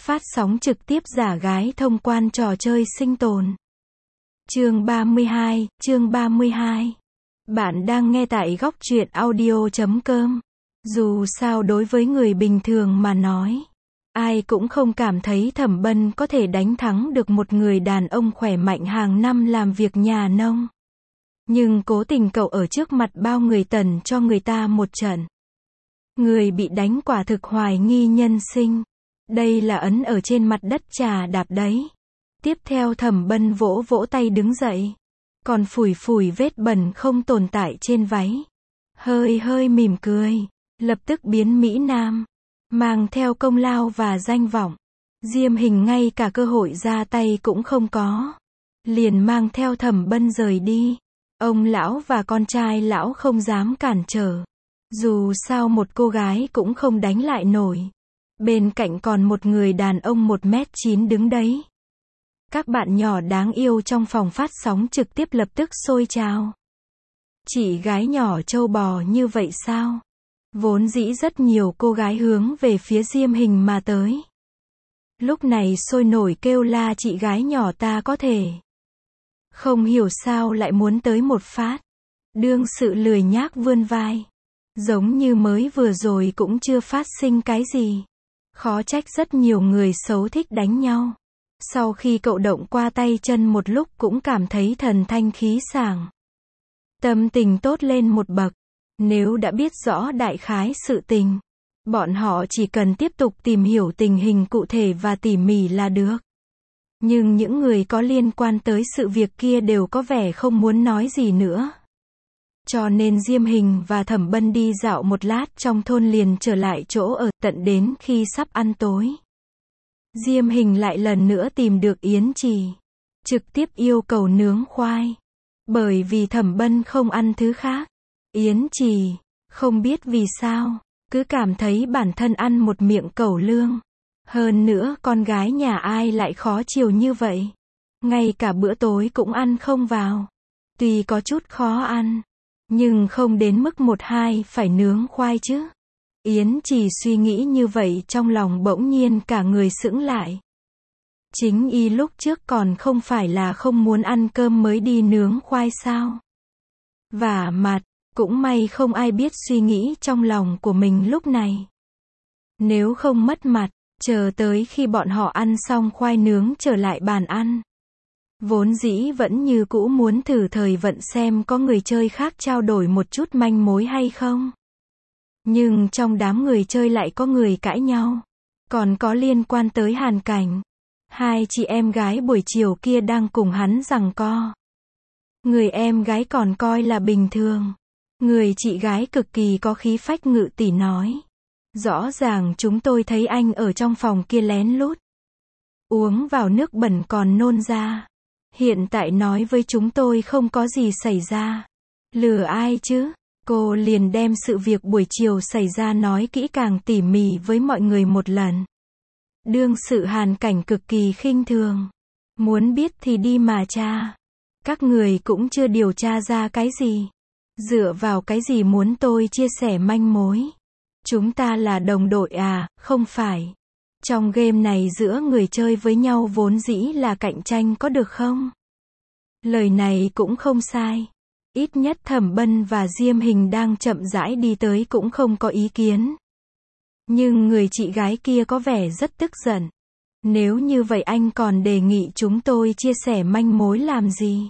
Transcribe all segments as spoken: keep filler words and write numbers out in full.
Phát sóng trực tiếp giả gái thông quan trò chơi sinh tồn. Chương ba mươi hai, chương ba mươi hai. Bạn đang nghe tại góc truyện audio chấm com. Dù sao đối với người bình thường mà nói, ai cũng không cảm thấy Thẩm Bân có thể đánh thắng được một người đàn ông khỏe mạnh hàng năm làm việc nhà nông. Nhưng cố tình cậu ở trước mặt bao người tần cho người ta một trận. Người bị đánh quả thực hoài nghi nhân sinh. Đây là ấn ở trên mặt đất trà đạp đấy. Tiếp theo Thẩm Bân vỗ vỗ tay đứng dậy. Còn phủi phủi vết bẩn không tồn tại trên váy. Hơi hơi mỉm cười. Lập tức biến Mỹ Nam. Mang theo công lao và danh vọng. Diêm Hình ngay cả cơ hội ra tay cũng không có. Liền mang theo Thẩm Bân rời đi. Ông lão và con trai lão không dám cản trở. Dù sao một cô gái cũng không đánh lại nổi. Bên cạnh còn một người đàn ông một mét chín đứng đấy. Các bạn nhỏ đáng yêu trong phòng phát sóng trực tiếp lập tức xôi trào. Chị gái nhỏ trâu bò như vậy sao? Vốn dĩ rất nhiều cô gái hướng về phía Diêm Hình mà tới. Lúc này sôi nổi kêu la chị gái nhỏ ta có thể. Không hiểu sao lại muốn tới một phát. Đương sự lười nhác vươn vai. Giống như mới vừa rồi cũng chưa phát sinh cái gì. Khó trách rất nhiều người xấu thích đánh nhau. Sau khi cậu động qua tay chân một lúc cũng cảm thấy thần thanh khí sảng. Tâm tình tốt lên một bậc. Nếu đã biết rõ đại khái sự tình, bọn họ chỉ cần tiếp tục tìm hiểu tình hình cụ thể và tỉ mỉ là được. Nhưng những người có liên quan tới sự việc kia đều có vẻ không muốn nói gì nữa. Cho nên Diêm Hình và Thẩm Bân đi dạo một lát trong thôn liền trở lại chỗ ở, tận đến khi sắp ăn tối. Diêm Hình lại lần nữa tìm được Yến Trì. Trực tiếp yêu cầu nướng khoai. Bởi vì Thẩm Bân không ăn thứ khác. Yến Trì, không biết vì sao, cứ cảm thấy bản thân ăn một miệng cẩu lương. Hơn nữa con gái nhà ai lại khó chiều như vậy. Ngay cả bữa tối cũng ăn không vào. Tuy có chút khó ăn. Nhưng không đến mức một hai phải nướng khoai chứ. Yến Trì suy nghĩ như vậy trong lòng bỗng nhiên cả người sững lại. Chính y lúc trước còn không phải là không muốn ăn cơm mới đi nướng khoai sao. Vả mặt, cũng may không ai biết suy nghĩ trong lòng của mình lúc này. Nếu không mất mặt, chờ tới khi bọn họ ăn xong khoai nướng trở lại bàn ăn. Vốn dĩ vẫn như cũ muốn thử thời vận xem có người chơi khác trao đổi một chút manh mối hay không. Nhưng trong đám người chơi lại có người cãi nhau. Còn có liên quan tới Hàn Cảnh. Hai chị em gái buổi chiều kia đang cùng hắn giằng co. Người em gái còn coi là bình thường. Người chị gái cực kỳ có khí phách ngự tỷ nói. Rõ ràng chúng tôi thấy anh ở trong phòng kia lén lút. Uống vào nước bẩn còn nôn ra. Hiện tại nói với chúng tôi không có gì xảy ra. Lừa ai chứ? Cô liền đem sự việc buổi chiều xảy ra nói kỹ càng tỉ mỉ với mọi người một lần. Đương sự Hàn Cảnh cực kỳ khinh thường. Muốn biết thì đi mà tra. Các người cũng chưa điều tra ra cái gì. Dựa vào cái gì muốn tôi chia sẻ manh mối? Chúng ta là đồng đội à, không phải. Trong game này giữa người chơi với nhau vốn dĩ là cạnh tranh có được không? Lời này cũng không sai. Ít nhất Thẩm Bân và Diêm Hình đang chậm rãi đi tới cũng không có ý kiến. Nhưng người chị gái kia có vẻ rất tức giận. Nếu như vậy anh còn đề nghị chúng tôi chia sẻ manh mối làm gì?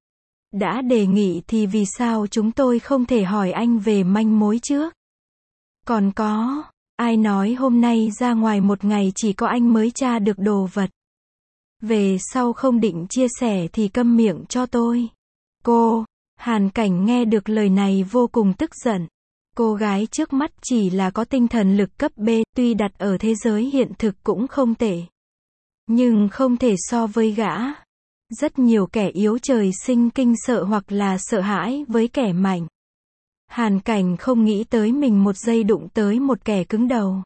Đã đề nghị thì vì sao chúng tôi không thể hỏi anh về manh mối trước? Còn có, ai nói hôm nay ra ngoài một ngày chỉ có anh mới tra được đồ vật? Về sau không định chia sẻ thì câm miệng cho tôi. Cô, Hàn Cảnh nghe được lời này vô cùng tức giận. Cô gái trước mắt chỉ là có tinh thần lực cấp B, tuy đặt ở thế giới hiện thực cũng không tệ. Nhưng không thể so với gã. Rất nhiều kẻ yếu trời sinh kinh sợ hoặc là sợ hãi với kẻ mạnh. Hàn Cảnh không nghĩ tới mình một giây đụng tới một kẻ cứng đầu.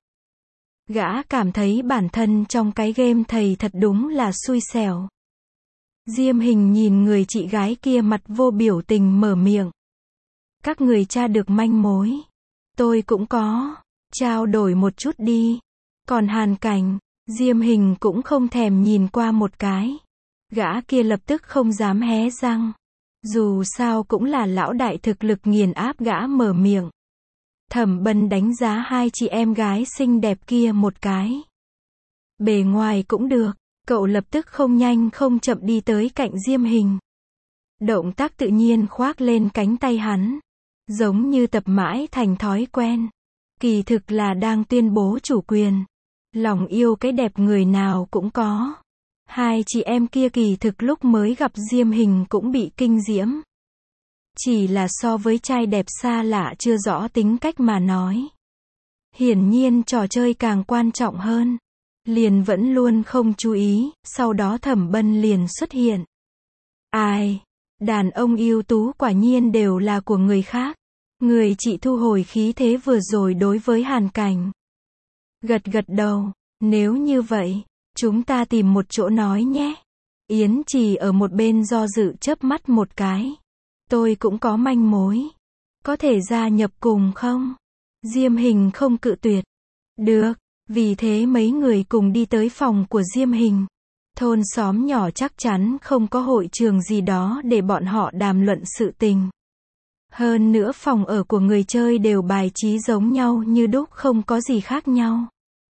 Gã cảm thấy bản thân trong cái game thầy thật đúng là xui xẻo. Diêm Hình nhìn người chị gái kia mặt vô biểu tình mở miệng. Các người tra được manh mối. Tôi cũng có. Trao đổi một chút đi. Còn Hàn Cảnh, Diêm Hình cũng không thèm nhìn qua một cái. Gã kia lập tức không dám hé răng. Dù sao cũng là lão đại thực lực nghiền áp, gã mở miệng. Thẩm Bân đánh giá hai chị em gái xinh đẹp kia một cái. Bề ngoài cũng được, cậu lập tức không nhanh không chậm đi tới cạnh Diêm Hình. Động tác tự nhiên khoác lên cánh tay hắn. Giống như tập mãi thành thói quen. Kỳ thực là đang tuyên bố chủ quyền. Lòng yêu cái đẹp người nào cũng có. Hai chị em kia kỳ thực lúc mới gặp Diêm Hình cũng bị kinh diễm. Chỉ là so với trai đẹp xa lạ chưa rõ tính cách mà nói. Hiển nhiên trò chơi càng quan trọng hơn. Liền vẫn luôn không chú ý, sau đó Thẩm Bân liền xuất hiện. Ai? Đàn ông ưu tú quả nhiên đều là của người khác. Người chị thu hồi khí thế vừa rồi đối với Hàn Cảnh. Gật gật đầu, nếu như vậy, chúng ta tìm một chỗ nói nhé. Yến Trì ở một bên do dự chớp mắt một cái. Tôi cũng có manh mối. Có thể gia nhập cùng không? Diêm Hình không cự tuyệt. Được, vì thế mấy người cùng đi tới phòng của Diêm Hình. Thôn xóm nhỏ chắc chắn không có hội trường gì đó để bọn họ đàm luận sự tình. Hơn nữa phòng ở của người chơi đều bài trí giống nhau như đúc, không có gì khác nhau.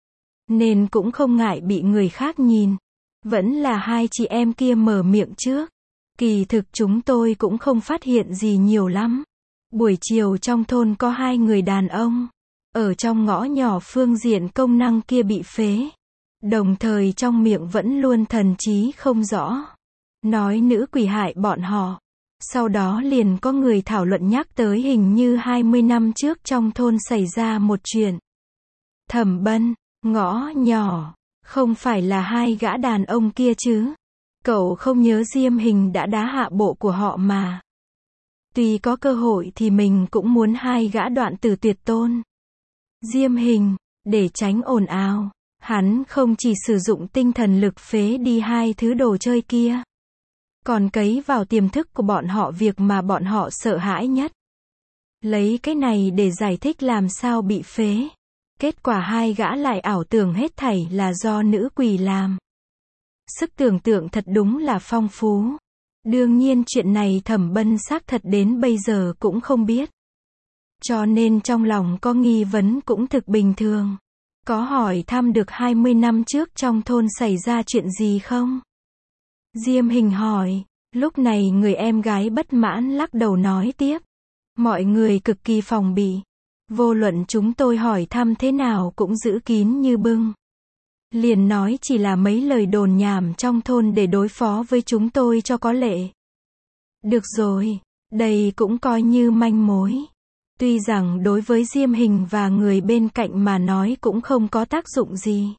Nên cũng không ngại bị người khác nhìn. Vẫn là hai chị em kia mở miệng trước. Kỳ thực chúng tôi cũng không phát hiện gì nhiều lắm. Buổi chiều trong thôn có hai người đàn ông. Ở trong ngõ nhỏ phương diện công năng kia bị phế. Đồng thời trong miệng vẫn luôn thần trí không rõ. Nói nữ quỷ hại bọn họ. Sau đó liền có người thảo luận nhắc tới hình như hai mươi năm trước trong thôn xảy ra một chuyện. Thẩm Bân, ngõ nhỏ, không phải là hai gã đàn ông kia chứ? Cậu không nhớ Diêm Hình đã đá hạ bộ của họ mà. Tuy có cơ hội thì mình cũng muốn hai gã đoạn tử tuyệt tôn. Diêm Hình, để tránh ồn ào, hắn không chỉ sử dụng tinh thần lực phế đi hai thứ đồ chơi kia. Còn cấy vào tiềm thức của bọn họ việc mà bọn họ sợ hãi nhất. Lấy cái này để giải thích làm sao bị phế. Kết quả hai gã lại ảo tưởng hết thảy là do nữ quỷ làm. Sức tưởng tượng thật đúng là phong phú. Đương nhiên chuyện này Thẩm Bân xác thật đến bây giờ cũng không biết. Cho nên trong lòng có nghi vấn cũng thực bình thường. Có hỏi thăm được hai mươi năm trước trong thôn xảy ra chuyện gì không? Diêm Hình hỏi. Lúc này người em gái bất mãn lắc đầu nói tiếp. Mọi người cực kỳ phòng bị. Vô luận chúng tôi hỏi thăm thế nào cũng giữ kín như bưng. Liền nói chỉ là mấy lời đồn nhảm trong thôn để đối phó với chúng tôi cho có lệ. Được rồi, đây cũng coi như manh mối. Tuy rằng đối với Diêm Hình và người bên cạnh mà nói cũng không có tác dụng gì.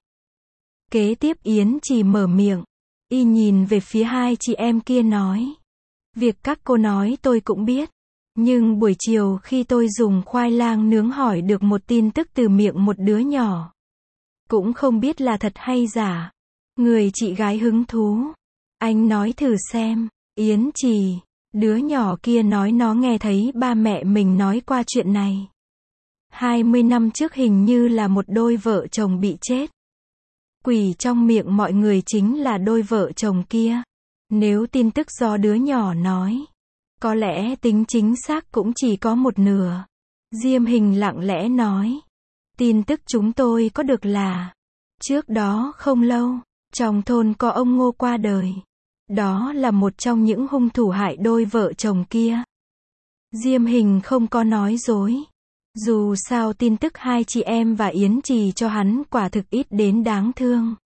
Kế tiếp Yến Trì mở miệng. Y nhìn về phía hai chị em kia nói. Việc các cô nói tôi cũng biết. Nhưng buổi chiều khi tôi dùng khoai lang nướng hỏi được một tin tức từ miệng một đứa nhỏ. Cũng không biết là thật hay giả. Người chị gái hứng thú. Anh nói thử xem. Yến Trì. Đứa nhỏ kia nói nó nghe thấy ba mẹ mình nói qua chuyện này. hai mươi năm trước hình như là một đôi vợ chồng bị chết. Quỷ trong miệng mọi người chính là đôi vợ chồng kia. Nếu tin tức do đứa nhỏ nói, có lẽ tính chính xác cũng chỉ có một nửa. Diêm Hình lặng lẽ nói. Tin tức chúng tôi có được là, trước đó không lâu, trong thôn có ông Ngô qua đời. Đó là một trong những hung thủ hại đôi vợ chồng kia. Diêm Hình không có nói dối. Dù sao tin tức hai chị em và Yến Trì cho hắn quả thực ít đến đáng thương.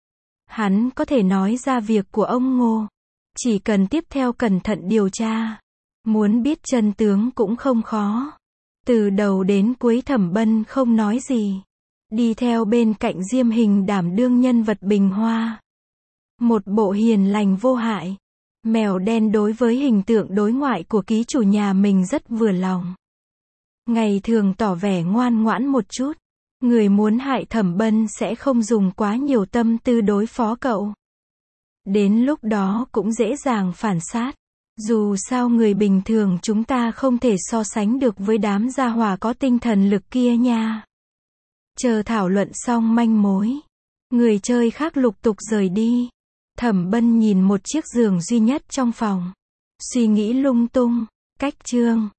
Hắn có thể nói ra việc của ông Ngô. Chỉ cần tiếp theo cẩn thận điều tra. Muốn biết chân tướng cũng không khó. Từ đầu đến cuối Thẩm Bân không nói gì. Đi theo bên cạnh Diêm Hình đảm đương nhân vật bình hoa. Một bộ hiền lành vô hại. Mèo đen đối với hình tượng đối ngoại của ký chủ nhà mình rất vừa lòng. Ngày thường tỏ vẻ ngoan ngoãn một chút. Người muốn hại Thẩm Bân sẽ không dùng quá nhiều tâm tư đối phó cậu. Đến lúc đó cũng dễ dàng phản sát. Dù sao người bình thường chúng ta không thể so sánh được với đám gia hỏa có tinh thần lực kia nha. Chờ thảo luận xong manh mối. Người chơi khác lục tục rời đi. Thẩm Bân nhìn một chiếc giường duy nhất trong phòng. Suy nghĩ lung tung. Cách chương